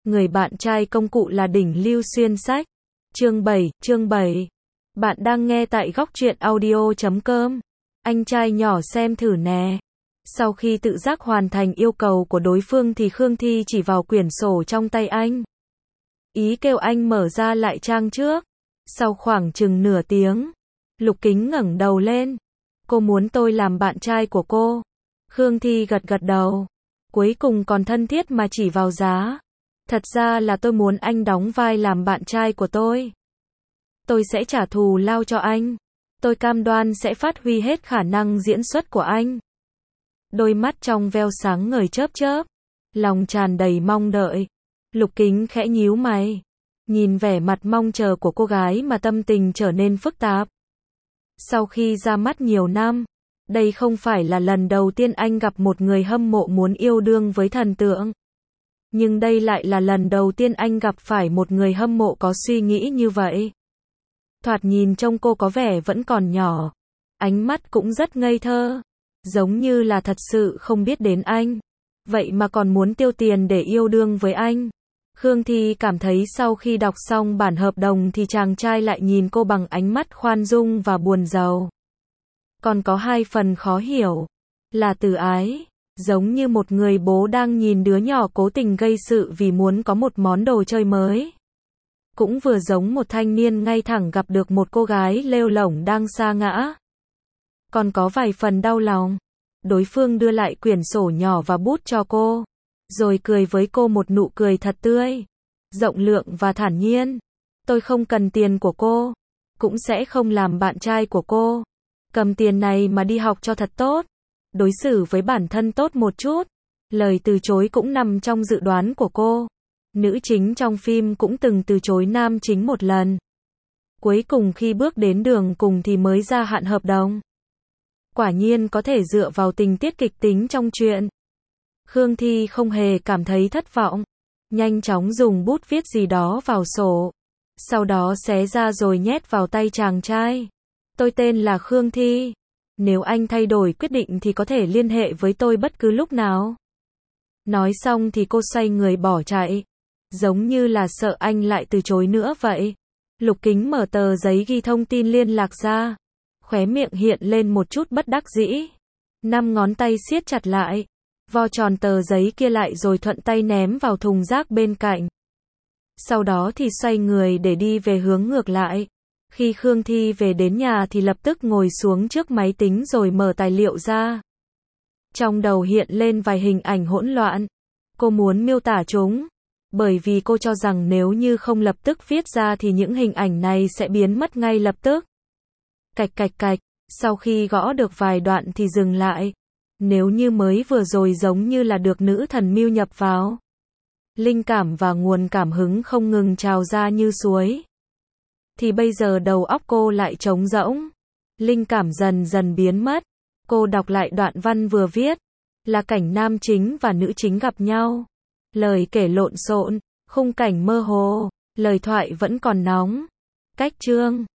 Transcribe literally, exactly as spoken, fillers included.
Người bạn trai công cụ là đỉnh lưu xuyên sách. Chương bảy, chương bảy. Bạn đang nghe tại góc truyện audio chấm com. Anh trai nhỏ xem thử nè. Sau khi tự giác hoàn thành yêu cầu của đối phương thì Khương Thi chỉ vào quyển sổ trong tay anh. Ý kêu anh mở ra lại trang trước. Sau khoảng chừng nửa tiếng, Lục Kính ngẩng đầu lên. Cô muốn tôi làm bạn trai của cô. Khương Thi gật gật đầu. Cuối cùng còn thân thiết mà chỉ vào giá. Thật ra là tôi muốn anh đóng vai làm bạn trai của tôi. Tôi sẽ trả thù lao cho anh. Tôi cam đoan sẽ phát huy hết khả năng diễn xuất của anh. Đôi mắt trong veo sáng ngời chớp chớp. Lòng tràn đầy mong đợi. Lục Kính khẽ nhíu mày. Nhìn vẻ mặt mong chờ của cô gái mà tâm tình trở nên phức tạp. Sau khi ra mắt nhiều năm, đây không phải là lần đầu tiên anh gặp một người hâm mộ muốn yêu đương với thần tượng. Nhưng đây lại là lần đầu tiên anh gặp phải một người hâm mộ có suy nghĩ như vậy. Thoạt nhìn trông cô có vẻ vẫn còn nhỏ. Ánh mắt cũng rất ngây thơ. Giống như là thật sự không biết đến anh. Vậy mà còn muốn tiêu tiền để yêu đương với anh. Khương Thi cảm thấy sau khi đọc xong bản hợp đồng thì chàng trai lại nhìn cô bằng ánh mắt khoan dung và buồn rầu. Còn có hai phần khó hiểu. Là từ ái. Giống như một người bố đang nhìn đứa nhỏ cố tình gây sự vì muốn có một món đồ chơi mới. Cũng vừa giống một thanh niên ngay thẳng gặp được một cô gái lêu lổng đang sa ngã. Còn có vài phần đau lòng. Đối phương đưa lại quyển sổ nhỏ và bút cho cô. Rồi cười với cô một nụ cười thật tươi. Rộng lượng và thản nhiên. Tôi không cần tiền của cô. Cũng sẽ không làm bạn trai của cô. Cầm tiền này mà đi học cho thật tốt. Đối xử với bản thân tốt một chút. Lời từ chối cũng nằm trong dự đoán của cô. Nữ chính trong phim cũng từng từ chối nam chính một lần. Cuối cùng khi bước đến đường cùng thì mới gia hạn hợp đồng. Quả nhiên có thể dựa vào tình tiết kịch tính trong truyện. Khương Thi không hề cảm thấy thất vọng. Nhanh chóng dùng bút viết gì đó vào sổ. Sau đó xé ra rồi nhét vào tay chàng trai. Tôi tên là Khương Thi. Nếu anh thay đổi quyết định thì có thể liên hệ với tôi bất cứ lúc nào. Nói xong thì cô xoay người bỏ chạy. Giống như là sợ anh lại từ chối nữa vậy. Lục Kính mở tờ giấy ghi thông tin liên lạc ra. Khóe miệng hiện lên một chút bất đắc dĩ. Năm ngón tay siết chặt lại. Vo tròn tờ giấy kia lại rồi thuận tay ném vào thùng rác bên cạnh. Sau đó thì xoay người để đi về hướng ngược lại. Khi Khương Thi về đến nhà thì lập tức ngồi xuống trước máy tính rồi mở tài liệu ra. Trong đầu hiện lên vài hình ảnh hỗn loạn. Cô muốn miêu tả chúng. Bởi vì cô cho rằng nếu như không lập tức viết ra thì những hình ảnh này sẽ biến mất ngay lập tức. Cạch cạch cạch, sau khi gõ được vài đoạn thì dừng lại. Nếu như mới vừa rồi giống như là được nữ thần mưu nhập vào. Linh cảm và nguồn cảm hứng không ngừng trào ra như suối. Thì bây giờ đầu óc cô lại trống rỗng. Linh cảm dần dần biến mất. Cô đọc lại đoạn văn vừa viết. Là cảnh nam chính và nữ chính gặp nhau. Lời kể lộn xộn, khung cảnh mơ hồ, lời thoại vẫn còn nóng. Cách chương